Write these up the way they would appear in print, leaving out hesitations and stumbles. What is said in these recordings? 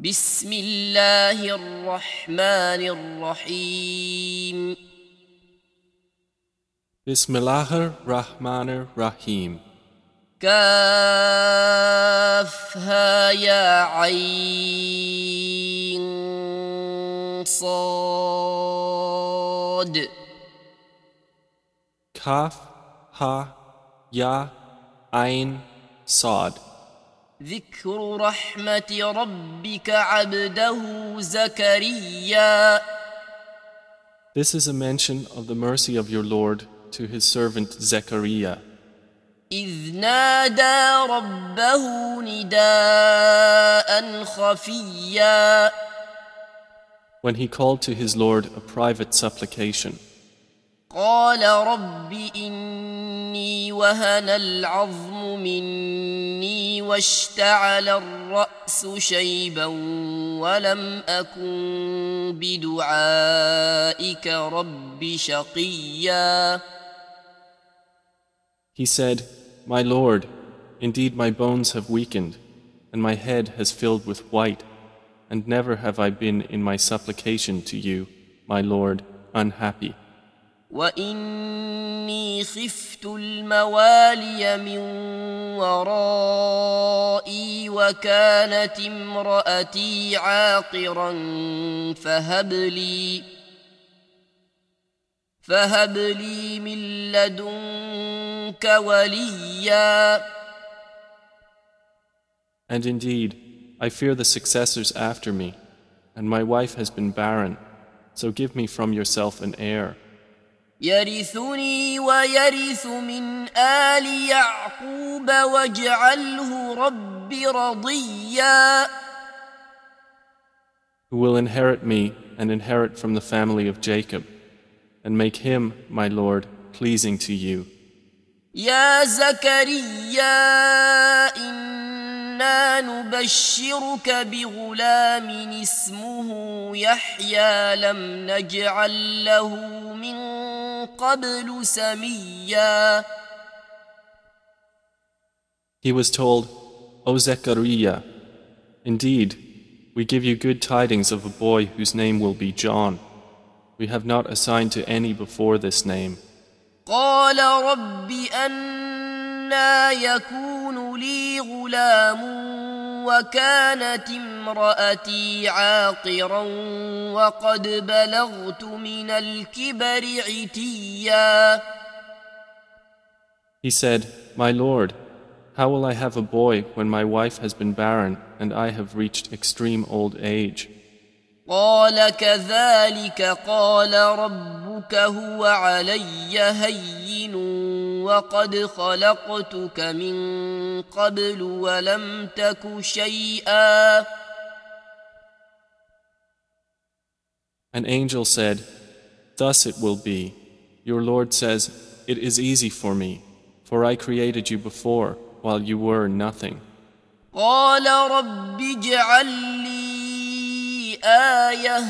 بسم الله الرحمن الرحيم Bismillahir Rahmanir Rahim. كافها يا عين صاد Kaf, Ha, Ya, Ain, Sad. ذكر رحمة ربك عبده زكريا. This is a mention of the mercy of your Lord to his servant Zechariah, إذ نادى ربه نداء خفيا. when he called to his Lord a private supplication. قال رب إني وهن العظم مني واشتعل الرأس شيبا ولم أكن بدعائك رب شقيا. He said, My Lord, indeed my bones have weakened, and my head has filled with white, and never have I been in my supplication to you, my Lord, unhappy. وإني خفت الموالي من ورائي وكانت امرأتي عاقرا فهب لي من لدنك وليا. And indeed, I fear the successors after me, and my wife has been barren, so give me from yourself an heir. يرثني ويرث من آل يعقوب واجعله رب رضيا. Who will inherit me and inherit from the family of Jacob, and make him, my Lord, pleasing to you. يا زكريا إنا نبشرك بغلام اسمه يحيى لم نجعل له من قبل سميا. He was told, O Zechariah, indeed, we give you good tidings of a boy whose name will be John. We have not assigned to any before this name. قال رب أنى يكون لي غلام وكانت امرأتي عاقرا وقد بلغت من الكبر عتيا. He said, My Lord, how will I have a boy when my wife has been barren and I have reached extreme old age? قال كذلك قال ربك هو علي هين وقد خلقتك من قبل ولم تك شيئا. An angel said, Thus it will be. Your Lord says, It is easy for me, for I created you before, while you were nothing. قال رب اجعل لي آية.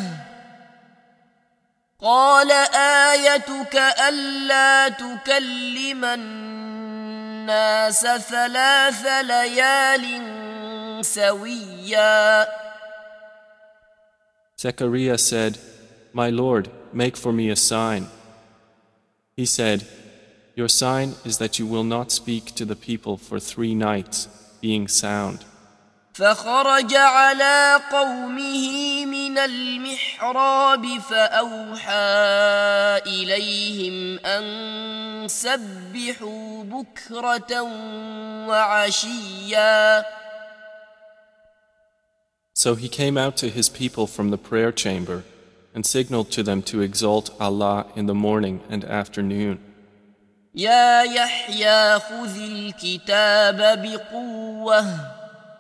قال آيتك ألا تكلم الناس 3 ليال سويا. Zechariah said, My Lord, make for me a sign. He said, Your sign is that you will not speak to the people for 3 nights, being sound. فخرج على قومه من المحراب فأوحى إليهم أن سبحوا بكرة وعشيا. So he came out to his people from the prayer chamber and signaled to them to exalt Allah in the morning and afternoon. يا يحيى خذ الكتاب بقوة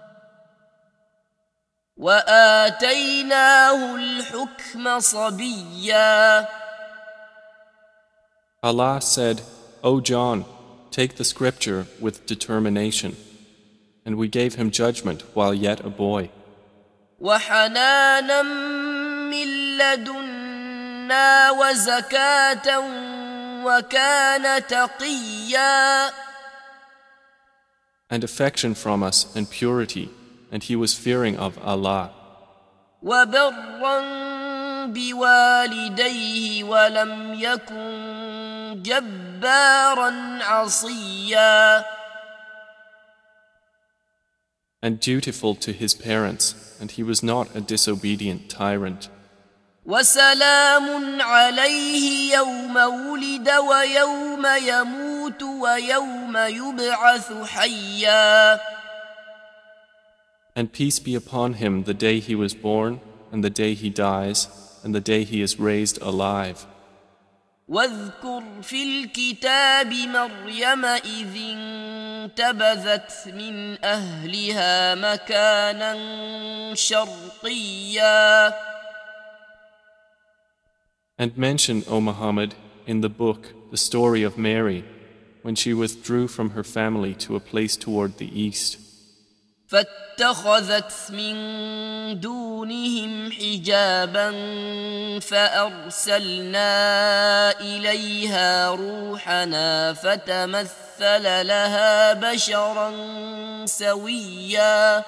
وآتيناه الحكم صبيا. Allah said, O John, take the scripture with determination, and we gave him judgment while yet a boy. وحنانا من لدنا وزكاة وكان تقيا. And affection from us and purity, and he was fearing of Allah. وبرا بوالديه ولم يكن جبارا عصيا. And dutiful to his parents, and he was not a disobedient tyrant. وسلام عليه يوم ولد ويوم يموت ويوم يبعث حيا. And peace be upon him the day he was born, and the day he dies, and the day he is raised alive. واذكر في الكتاب مريم إذ انتبذت من أهلها مكانا شرقيا. And mention, O Muhammad, in the book the story of Mary, when she withdrew from her family to a place toward the east. فاتخذت من دونهم حجابا فأرسلنا إليها روحنا فتمثل لها بشرا سويا.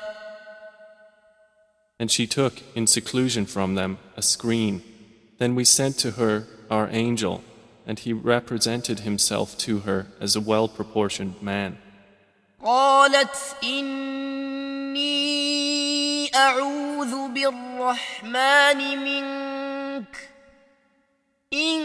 And she took in seclusion from them a screen. Then we sent to her our angel, and he represented himself to her as a well-proportioned man. قالت إني أعوذ بالرحمن منك إن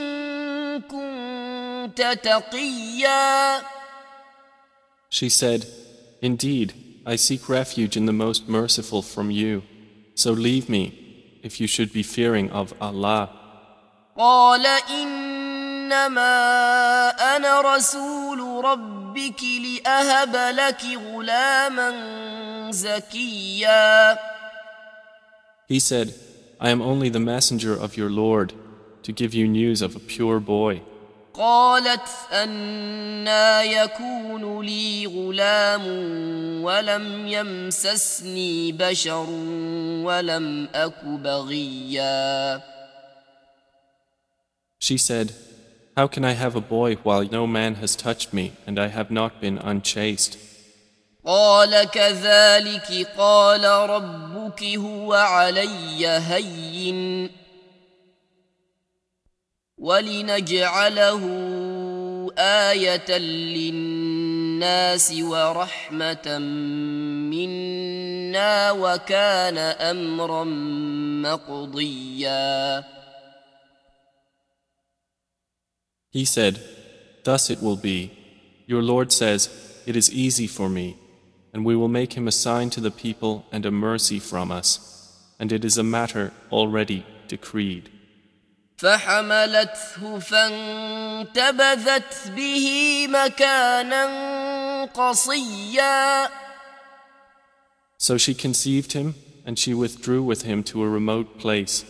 كنت تقيا. She said, Indeed, I seek refuge in the Most Merciful from you, so leave me if you should be fearing of Allah. قال إنما أنا رسول ربك لأهب لك غلاما زكيا. He said, I am only the messenger of your Lord to give you news of a pure boy. قالت أنى يكون لي غلام ولم يمسسني بشر ولم أك بغيا. She said, How can I have a boy while no man has touched me and I have not been unchaste? قال كذلك قال ربك هو علي هين ولنجعله آية للناس ورحمة منا وكان أمرا مقضيا. He said, Thus it will be. Your Lord says, It is easy for me, and we will make him a sign to the people and a mercy from us, and it is a matter already decreed. فحملته فانتبذت به مكانا قصيا. So she conceived him, and she withdrew with him to a remote place.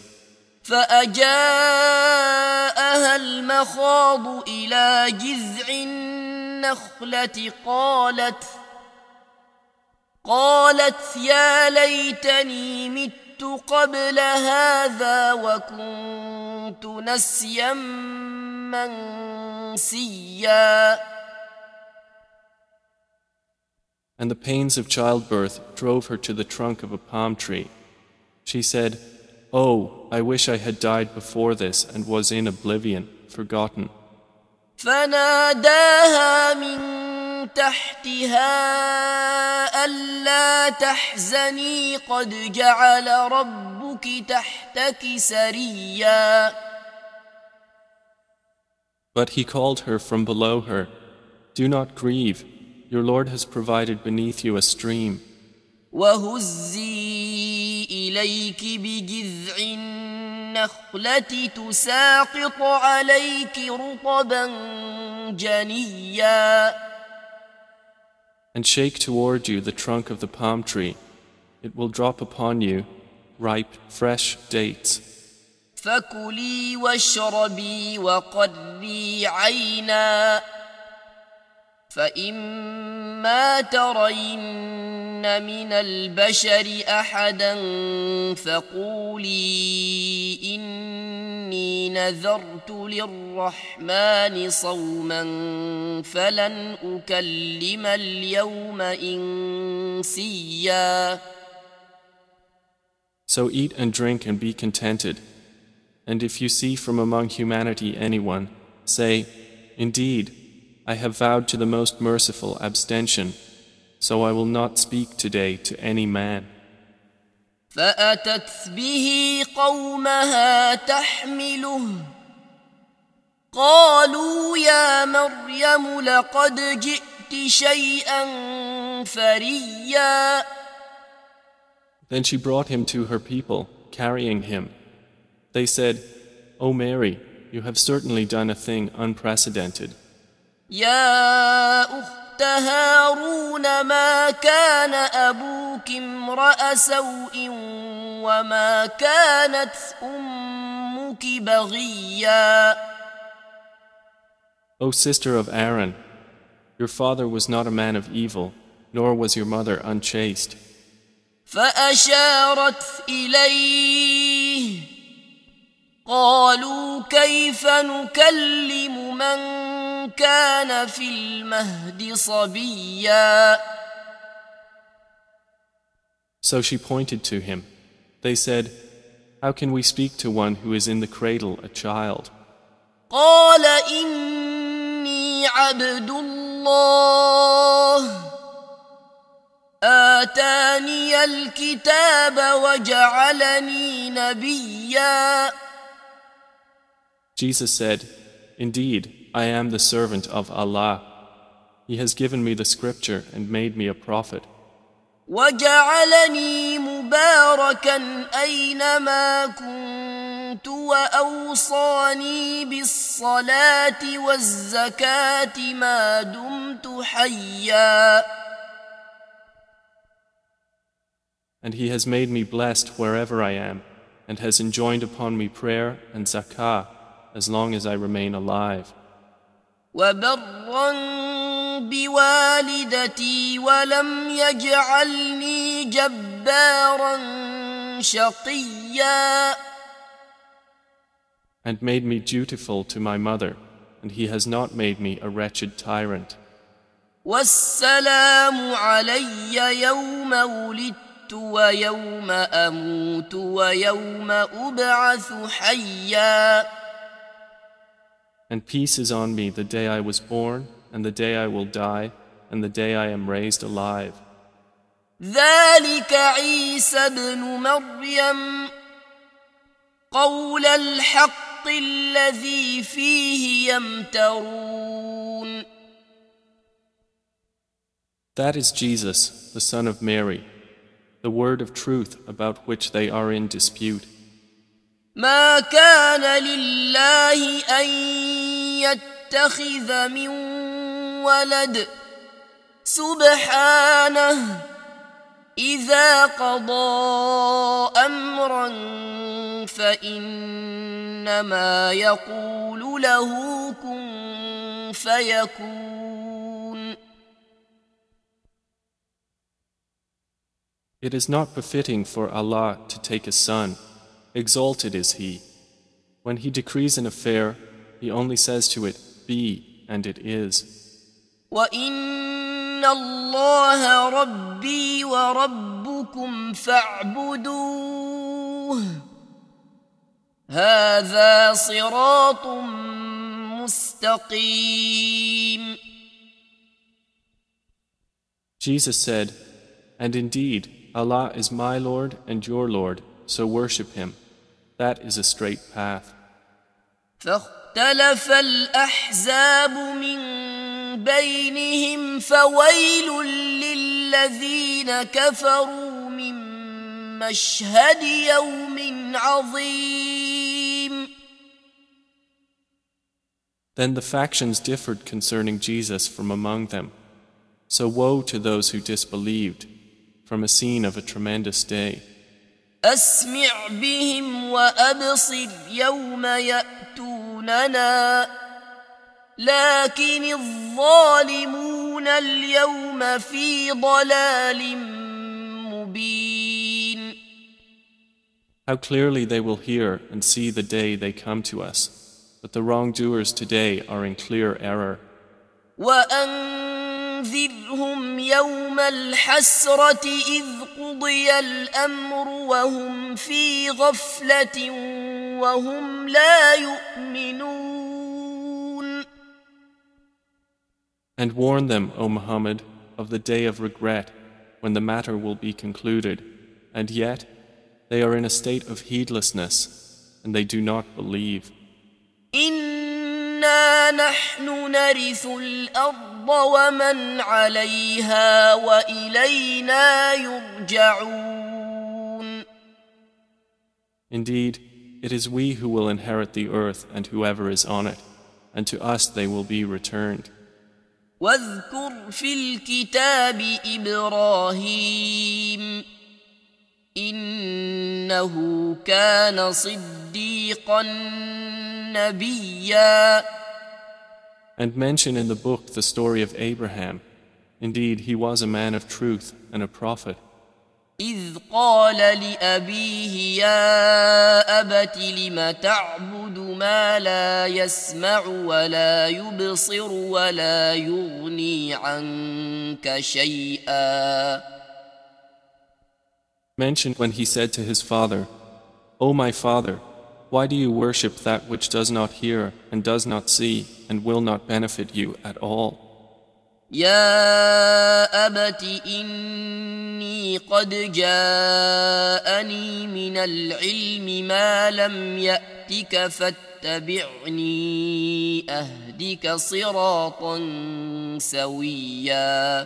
فأجاءها المخاض إلى جذع النخلة قالت يا ليتني مت قبل هذا وكنت نسيا منسيا. And the pains of childbirth drove her to the trunk of a palm tree. She said, Oh, I wish I had died before this and was in oblivion, forgotten. فناداها من تحتها ألا تحزني قد جعل ربك تحتك سريا. But he called her from below her, Do not grieve, your Lord has provided beneath you a stream. وهزي إليك بجذع النخلة تساقط عليك رطبا جنيا. And shake toward you the trunk of the palm tree. It will drop upon you ripe, fresh dates. فكلي واشربي وقري عينا فإما ترين من البشر أحدا فقولي إني نذرت للرحمن صوما فلن أكلم اليوم إنسيا. So eat and drink and be contented. And if you see from among humanity anyone, say, Indeed, I have vowed to the most merciful abstention, so I will not speak today to any man. فأتت به قومها تحمله قالوا يا مريم لقد جئت شيئا فريا. Then she brought him to her people, carrying him. They said, O Mary, you have certainly done a thing unprecedented. يا أخت هارون ما كان أبوك امرأ سوء وما كانت أمك بغيا. O sister of Aaron, your father was not a man of evil, nor was your mother unchaste. فأشارت إليه قالوا كيف نكلم من كان في المهد صبيا. So she pointed to him. They said, How can we speak to one who is in the cradle, a child? قال إني عبد الله آتاني الكتاب وجعلني نبيا. Jesus said, Indeed, I am the servant of Allah. He has given me the scripture and made me a prophet. وجعلني مباركا أينما كنت وأوصاني بالصلاة والزكاة ما دمت حيا. And He has made me blessed wherever I am, and has enjoined upon me prayer and zakah as long as I remain alive. وبرا بوالدتي ولم يجعلني جبارا شقيا. And made me dutiful to my mother, and He has not made me a wretched tyrant. والسلام علي يوم ولدت ويوم أموت ويوم أبعث حيا. And peace is on me the day I was born, and the day I will die, and the day I am raised alive. ذلك عيسى ابن مريم قول الحق الذي فيه يمترون. That is Jesus, the son of Mary, the word of truth about which they are in dispute. ما كان لله أن يتخذ من ولد سبحانه إذا قضى أمرا فإنما يقول له كن فيكون. It is not befitting for Allah to take a son. Exalted is He. When He decrees an affair, He only says to it, Be, and it is. وَإِنَّ اللَّهَ رَبِّي وَرَبُّكُمْ فَاعْبُدُوهُ هَذَا صِرَاطٌ مُسْتَقِيمٌ. Jesus said, And indeed, Allah is my Lord and your Lord, so worship Him. That is a straight path. فاختلف الأحزاب من بينهم فويل للذين كفروا من مشهد يوم عظيم. Then the factions differed concerning Jesus from among them. So woe to those who disbelieved from a scene of a tremendous day. أسمع بهم وأبصر يوم يأتوننا لكن الظالمون اليوم في ضلال مبين. How clearly they will hear and see the day they come to us, but the wrongdoers today are in clear error. وأنذرهم يوم الحسرة إذ قضي الأمر وهم في غفلة وهم لا يؤمنون. And warn them, O Muhammad, of the day of regret, when the matter will be concluded, and yet they are in a state of heedlessness, and they do not believe. إنا نحن نرث الأرض ومن عليها وإلينا يرجعون. Indeed, it is we who will inherit the earth and whoever is on it, and to us they will be returned. واذكر في الكتاب إبراهيم إنه كان صديقا نبيا. And mention in the book the story of Abraham. Indeed, he was a man of truth and a prophet. إذ قال لأبيه يا أبت لم تعبد ما لا يسمع ولا يبصر ولا يغني عنك شيئا. Mention when he said to his father, O my father, why do you worship that which does not hear and does not see and will not benefit you at all? يا أبت إني قد جاءني من العلم ما لم يأتك فاتبعني أهدك صراطا سويا.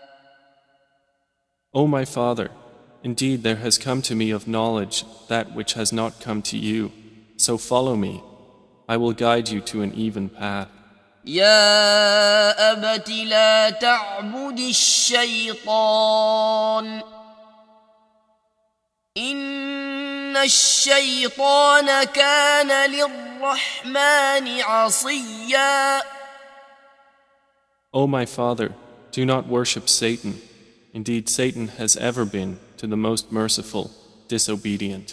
O my father, indeed there has come to me of knowledge that which has not come to you, so follow me. I will guide you to an even path. يا أبت لا تعبد الشيطان إن الشيطان كان للرحمن عصيا. O my father, do not worship Satan. Indeed, Satan has ever been, to the most merciful, disobedient.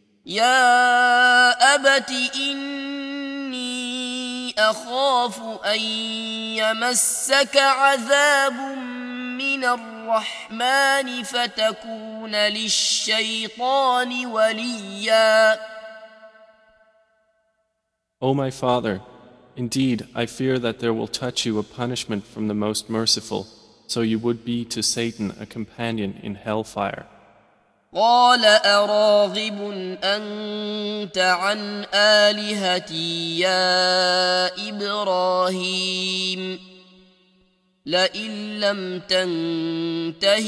يا أبت أخاف أن يمسك عذاب من الرحمن فتكون للشيطان وليا. O my father, indeed I fear that there will touch you a punishment from the most merciful, so you would be to Satan a companion in hellfire. قال أراغب أنت عن آلهتي يا إبراهيم لئن لم تنته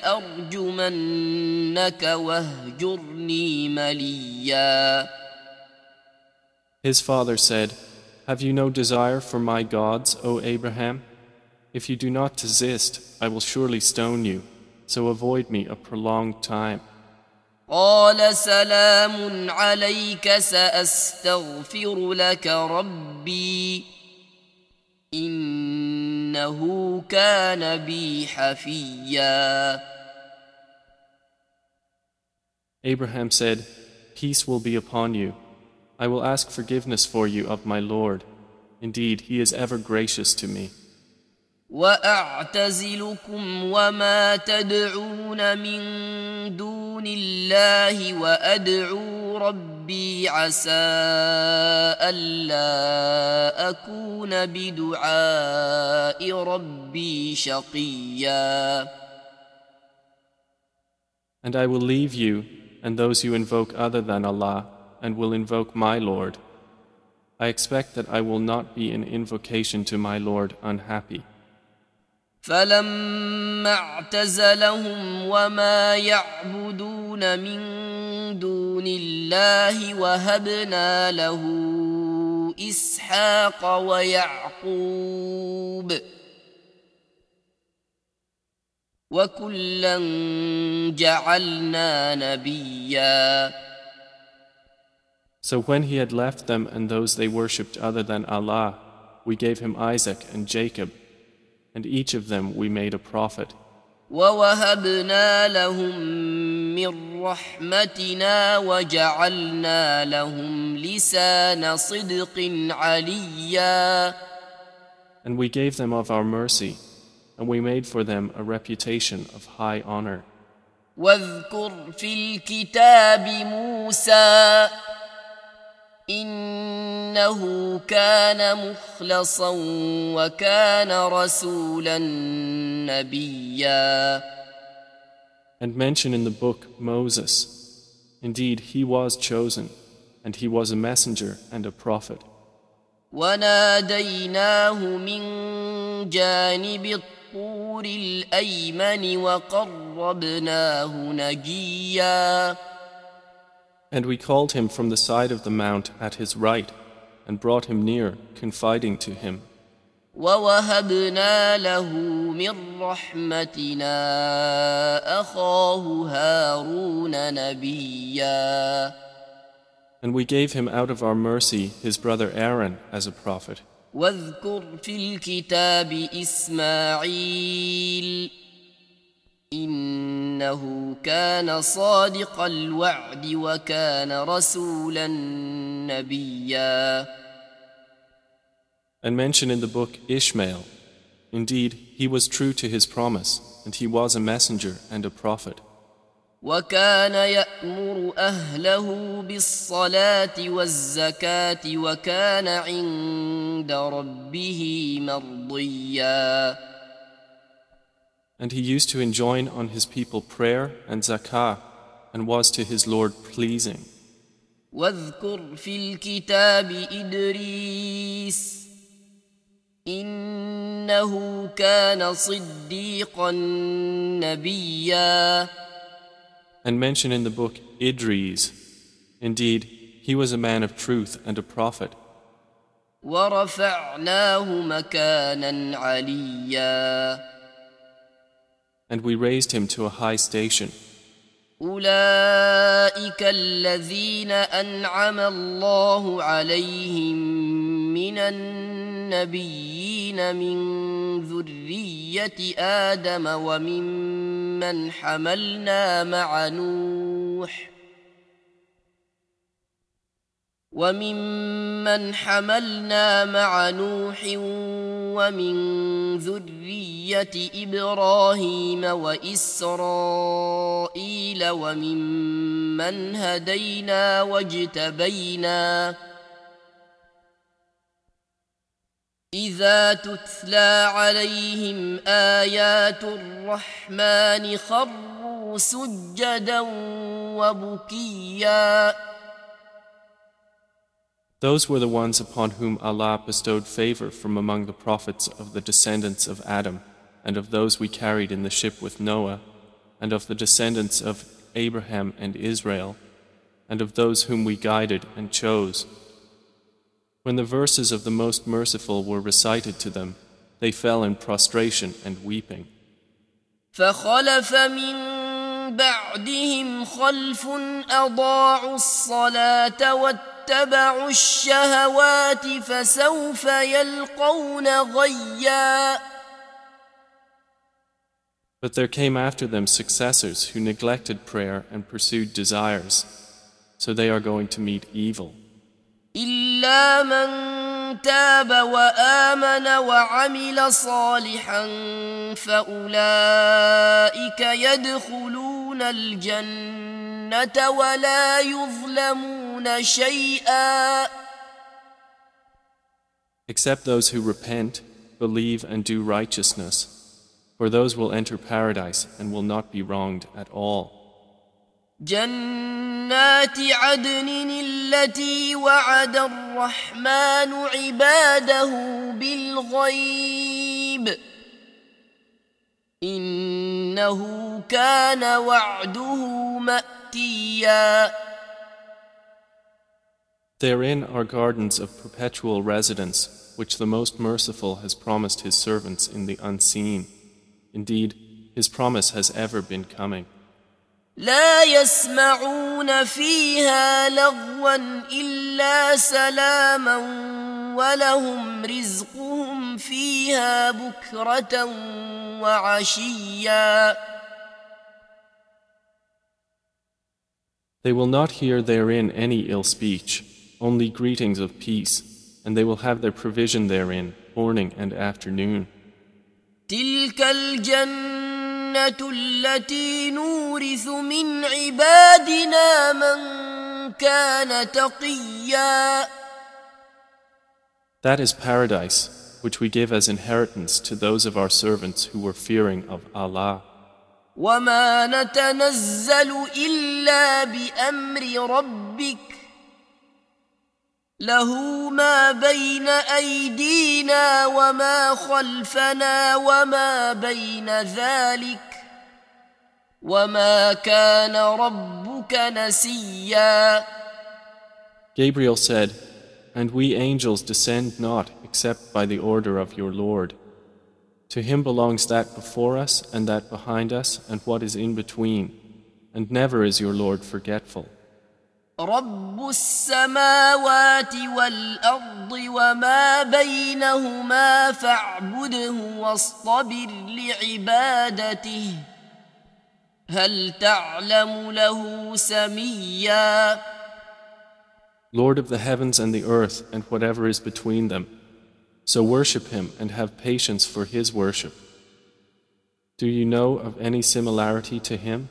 لأرجمنك واهجرني مليا. His father said, Have you no desire for my gods, O Abraham? If you do not desist, I will surely stone you, so avoid me a prolonged time. قال سلام عليك سأستغفر لك ربي إنه كان بي حفيا. Abraham said, Peace will be upon you. I will ask forgiveness for you of my Lord. Indeed, he is ever gracious to me. وأعتزلكم وما تدعون من دون الله وأدعو ربي عسى ألا أكون بدعاء ربي شقيا. And I will leave you and those you invoke other than Allah and will invoke my Lord. I expect that I will not be in invocation to my Lord unhappy. فلما اعتزلهم وما يعبدون من دون الله وهبنا له إسحاق ويعقوب وكلا جعلنا نبيا. So when he had left them and those they worshipped other than Allah, we gave him Isaac and Jacob, and each of them we made a prophet. ووهبنا لهم من رحمتنا وجعلنا لهم لسان صدق عليا. And we gave them of our mercy, and we made for them a reputation of high honor. واذكر في الكتاب موسى إنه كان مخلصا وكان رسولا نبيا. And mention in the book Moses. Indeed, he was chosen, and he was a messenger and a prophet. وناديناه من جانب الطور الأيمن وقربناه نجيا. And we called him from the side of the mount at his right, and brought him near, confiding to him. ووهبنا له من رحمتنا أخاه هارون نبيا. And we gave him out of our mercy his brother Aaron as a prophet. واذكر في الكتاب إسماعيل إنه كان صادق الوعد وكان رسولا نبيا. And mention in the book Ishmael. Indeed, he was true to his promise, and he was a messenger and a prophet. وكان يأمر أهله بالصلاة والزكاة وكان عند ربه مرضيا. And he used to enjoin on his people prayer and zakah, and was to his Lord pleasing. واذكر في الكتاب إدريس إنه كان صديقا نبيا. And mention in the book Idris. Indeed, he was a man of truth and a prophet. ورفعناه مكانا عليا. And we raised him to a high station. أولئك الذين أنعم الله عليهم من النبيين من ذرية آدم وممن حملنا مع نوح ومن ذرية إبراهيم وإسرائيل وممن هدينا واجتبينا إذا تتلى عليهم آيات الرحمن خروا سجدا وبكيا. Those were the ones upon whom Allah bestowed favor from among the prophets of the descendants of Adam, and of those we carried in the ship with Noah, and of the descendants of Abraham and Israel, and of those whom we guided and chose. When the verses of the Most Merciful were recited to them, they fell in prostration and weeping. فخلف من بعدهم خلف أضاعوا الصلاة واتبعوا الشهوات فسوف يلقون غيا. But there came after them successors who neglected prayer and pursued desires, so they are going to meet evil. إلا من تاب وآمن وعمل صالحا فأولئك يدخلون الجنة ولا يظلمون شيئا. Except those who repent, believe and do righteousness, for those will enter paradise and will not be wronged at all. جنات عدن التي وعد الرحمن عباده بالغيب إنه كان وعده مأتيا. Therein are gardens of perpetual residence, which the Most Merciful has promised His servants in the unseen. Indeed, His promise has ever been coming. لا يسمعون فيها لغوا إلا سلاما ولهم رزقهم فيها بكرة وعشيا. They will not hear therein any ill speech, only greetings of peace, and they will have their provision therein morning and afternoon. تلك الجنة التي نورث من عبادنا من كان تقيا. That is paradise, which we give as inheritance to those of our servants who were fearing of Allah. وما نتنزل إلا بأمر ربك له ما بين أيدينا وما خلفنا وما بين ذلك وما كان ربك نسيا. Gabriel said, "And we angels descend not except by the order of your Lord. To him belongs that before us and that behind us and what is in between, and never is your Lord forgetful." رب السماوات والأرض وما بينهما فاعبده واصطبر لعبادته هل تعلم له سميا. Lord of the heavens and the earth and whatever is between them, so worship him and have patience for his worship. Do you know of any similarity to him?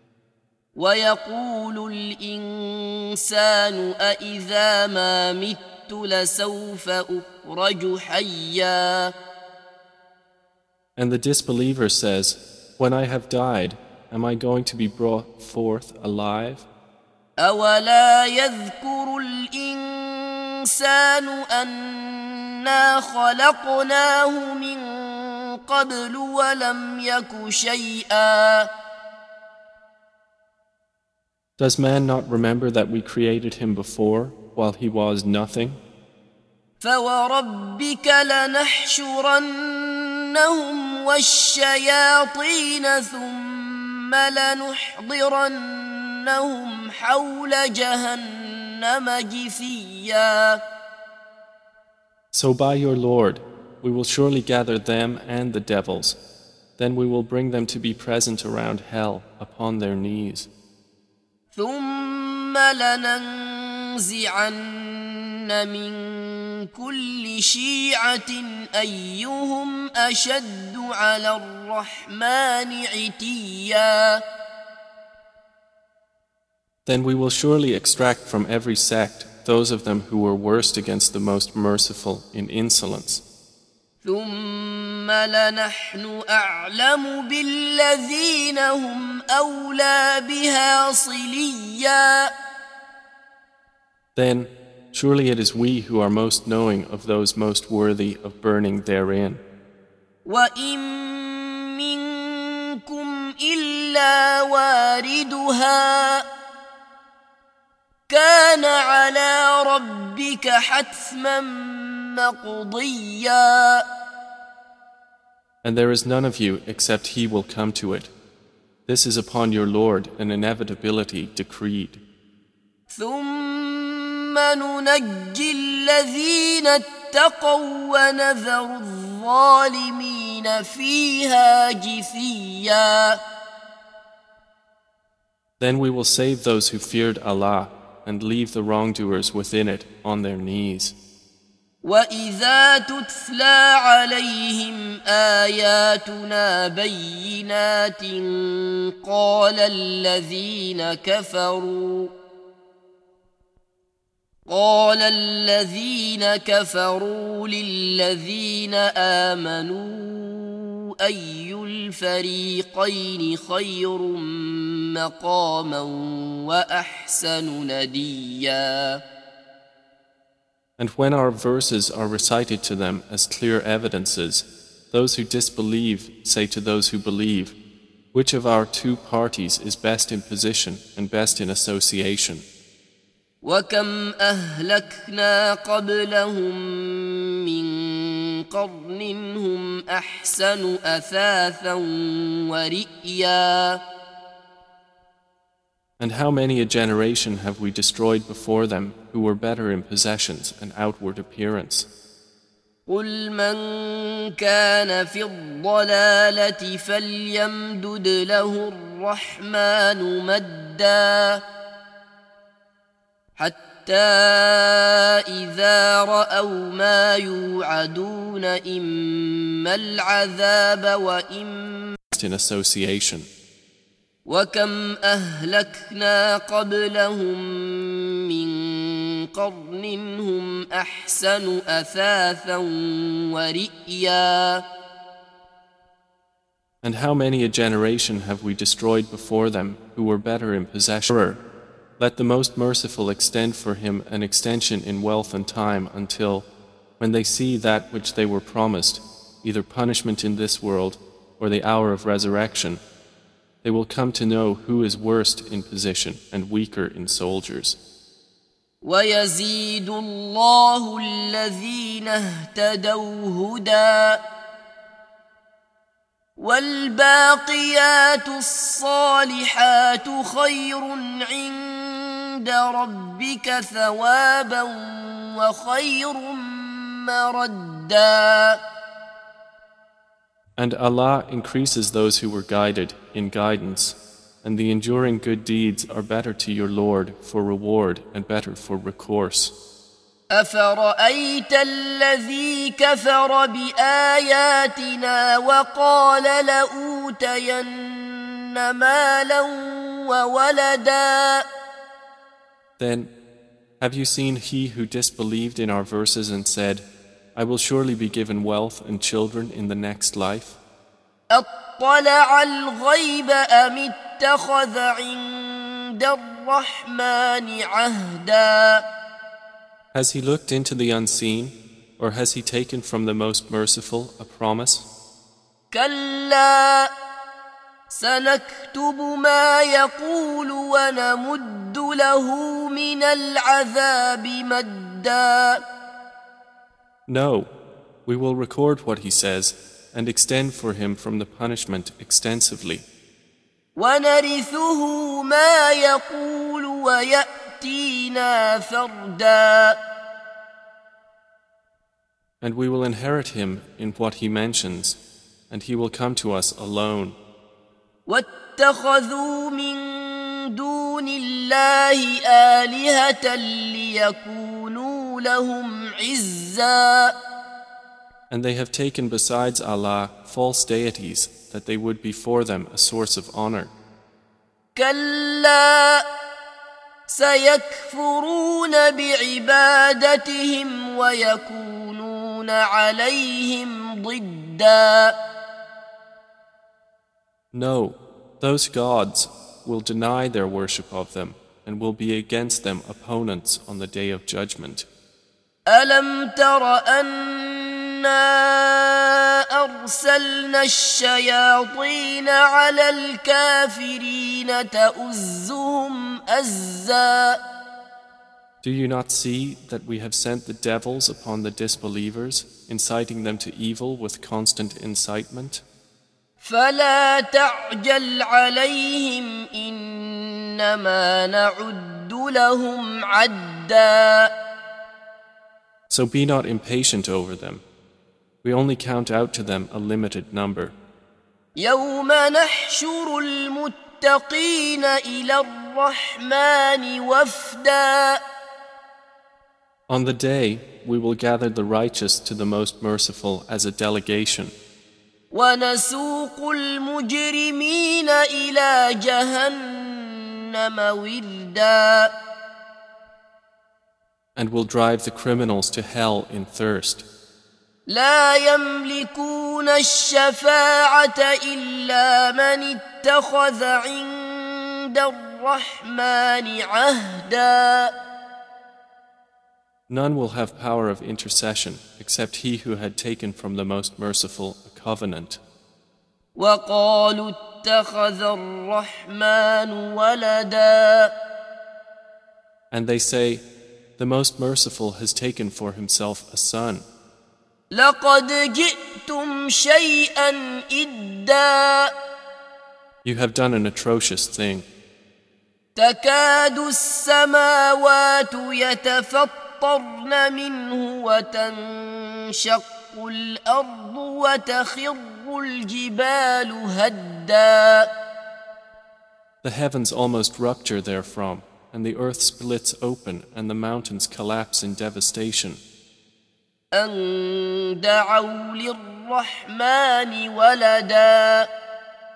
ويقول الإنسان أإذا ما مت لسوف أخرج حيا. And the disbeliever says, "When I have died, am I going to be brought forth alive?" أولا يذكر الإنسان أنا خلقناه من قبل ولم يك شيئا. Does man not remember that we created him before, while he was nothing? فوربك لنحشرنهم والشياطين ثم لنحضرنهم حول جهنم جثيا. So by your Lord, we will surely gather them and the devils. Then we will bring them to be present around hell upon their knees. ثم لننزعن من كل شيعة أيهم أشد على الرحمن عتيا. Then we will surely extract from every sect those of them who were worst against the most merciful in insolence. ثم لنحن أعلم بالذين هم أولى بها صليا. Then surely it is we who are most knowing of those most worthy of burning therein. وإن منكم إلا واردها كان على ربك حتما مقضيا. And there is none of you except he will come to it. This is upon your Lord an inevitability decreed. ثم ننجي الذين اتقوا ونذر الظالمين فيها جثيا. Then we will save those who feared Allah and leave the wrongdoers within it on their knees. وإذا تتلى عليهم آياتنا بينات قال الذين كفروا للذين آمنوا أي الفريقين خير مقاما وأحسن نديا. And when our verses are recited to them as clear evidences, those who disbelieve say to those who believe, "Which of our two parties is best in position and best in association?" وكم أهلكنا قبلهم من قرن هم أحسن أثاثا ورئيا. And how many a generation have we destroyed before them who were better in possessions and outward appearance? قل من كان في الضلالة فليمدد له الرحمن مدا حتى إذا رأوا ما يوعدون إما العذاب وإما in association. وكم أهلكنا قبلهم من قرن هم أحسن أثاثا ورئيا. And how many a generation have we destroyed before them who were better in possession? Let the Most Merciful extend for him an extension in wealth and time until, when they see that which they were promised, either punishment in this world or the hour of resurrection, they will come to know who is worst in position and weaker in soldiers. ويزيد الله الذين اهتدوا هدى والباقيات الصالحات خير عند ربك ثوابا وخير مردا. And Allah increases those who were guided in guidance, and the enduring good deeds are better to your Lord for reward and better for recourse. أفرأيت الذي كفر بآياتنا وقال لأوتين مالا وولدا. Then, have you seen he who disbelieved in our verses and said, I will surely be given wealth and children in the next life? أطلع الغيب أم اتخذ عند الرحمن عهدا. Has he looked into the unseen, or has he taken from the Most Merciful a promise? كلا سنكتب ما يقول ونمد له من العذاب مدا. No, we will record what he says and extend for him from the punishment extensively. وَنَرِثُهُ مَا يَقُولُ وَيَأْتِينَا فَرْدًا. And we will inherit him in what he mentions, and he will come to us alone. وَاتَّخَذُوا مِن دُونِ اللَّهِ آلِهَةً لِيَكُونُوا لَهُمْ عِزًّا. And they have taken besides Allah false deities that they would be for them a source of honor. كلا سيكفرون بعبادتهم ويكونون عليهم ضدا. No, those gods will deny their worship of them and will be against them opponents on the day of judgment. ألم تر أنا أرسلنا الشياطين على الكافرين تؤزهم أزا. Do you not see that we have sent the devils upon the disbelievers, inciting them to evil with constant incitement? فلا تعجل عليهم إنما نعد لهم عدا. So be not impatient over them. We only count out to them a limited number. يوم نحشر المتقين إلى الرحمن وفدا. On the day, we will gather the righteous to the Most Merciful as a delegation. ونسوق المجرمين إلى جهنم وردا. And will drive the criminals to hell in thirst. لا يملكون الشفاعة إلا من اتخذ عند الرحمن عهدا. None will have power of intercession except he who had taken from the Most Merciful a covenant. وقالوا اتخذ الرحمن ولدا. And they say, the Most Merciful has taken for himself a son. لقد جئتم شيئا إدا. You have done an atrocious thing. تكاد السماوات يتفطرن منه وتنشق الأرض وتخر الجبال هدا. The heavens almost rupture therefrom, and the earth splits open, and the mountains collapse in devastation. أن دعوا للرحمن ولدا.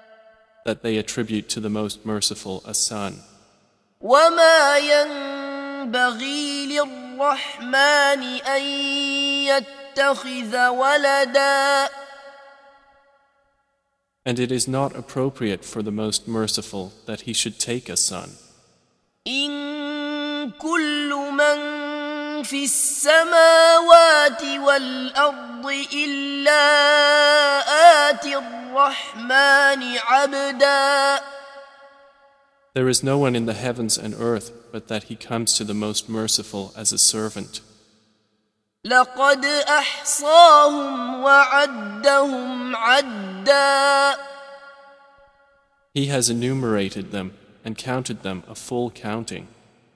that they attribute to the Most Merciful a son. وما ينبغي للرحمن أن يتخذ ولدا And it is not appropriate for the Most Merciful that he should take a son. إن كل من في السماوات والأرض إلا آتي الرحمن عبدا There is no one in the heavens and earth but that he comes to the Most Merciful as a servant. لقد أحصاهم وعدهم عدا He has enumerated them and counted them a full counting.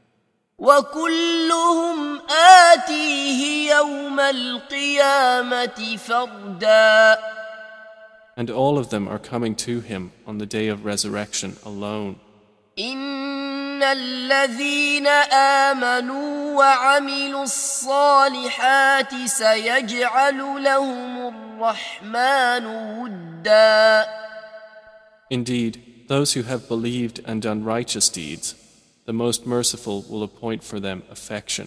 وكلهم آتيه يوم القيامة فردا And all of them are coming to him on the day of resurrection alone. إن الذين آمنوا وعملوا الصالحات سيجعل لهم الرحمن ودا Indeed, those who have believed and done righteous deeds, the Most Merciful will appoint for them affection.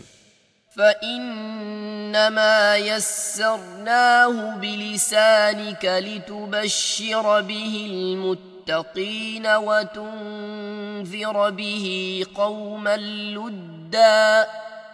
فإنما يسرناه بلسانك لتبشر به المتقين وتنذر به قوما لدا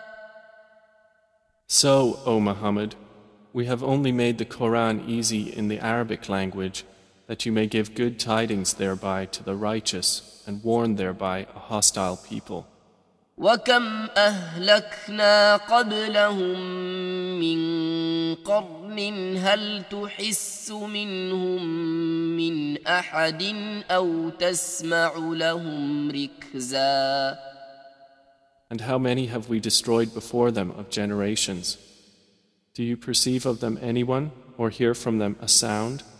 So, O Muhammad, we have only made the Quran easy in the Arabic language, that you may give good tidings thereby to the righteous and warn thereby a hostile people. وكم أهلكنا قبلهم من قرن هل تحس منهم من أحد أو تسمع لهم ركزا And how many have we destroyed before them of generations? Do you perceive of them anyone or hear from them a sound?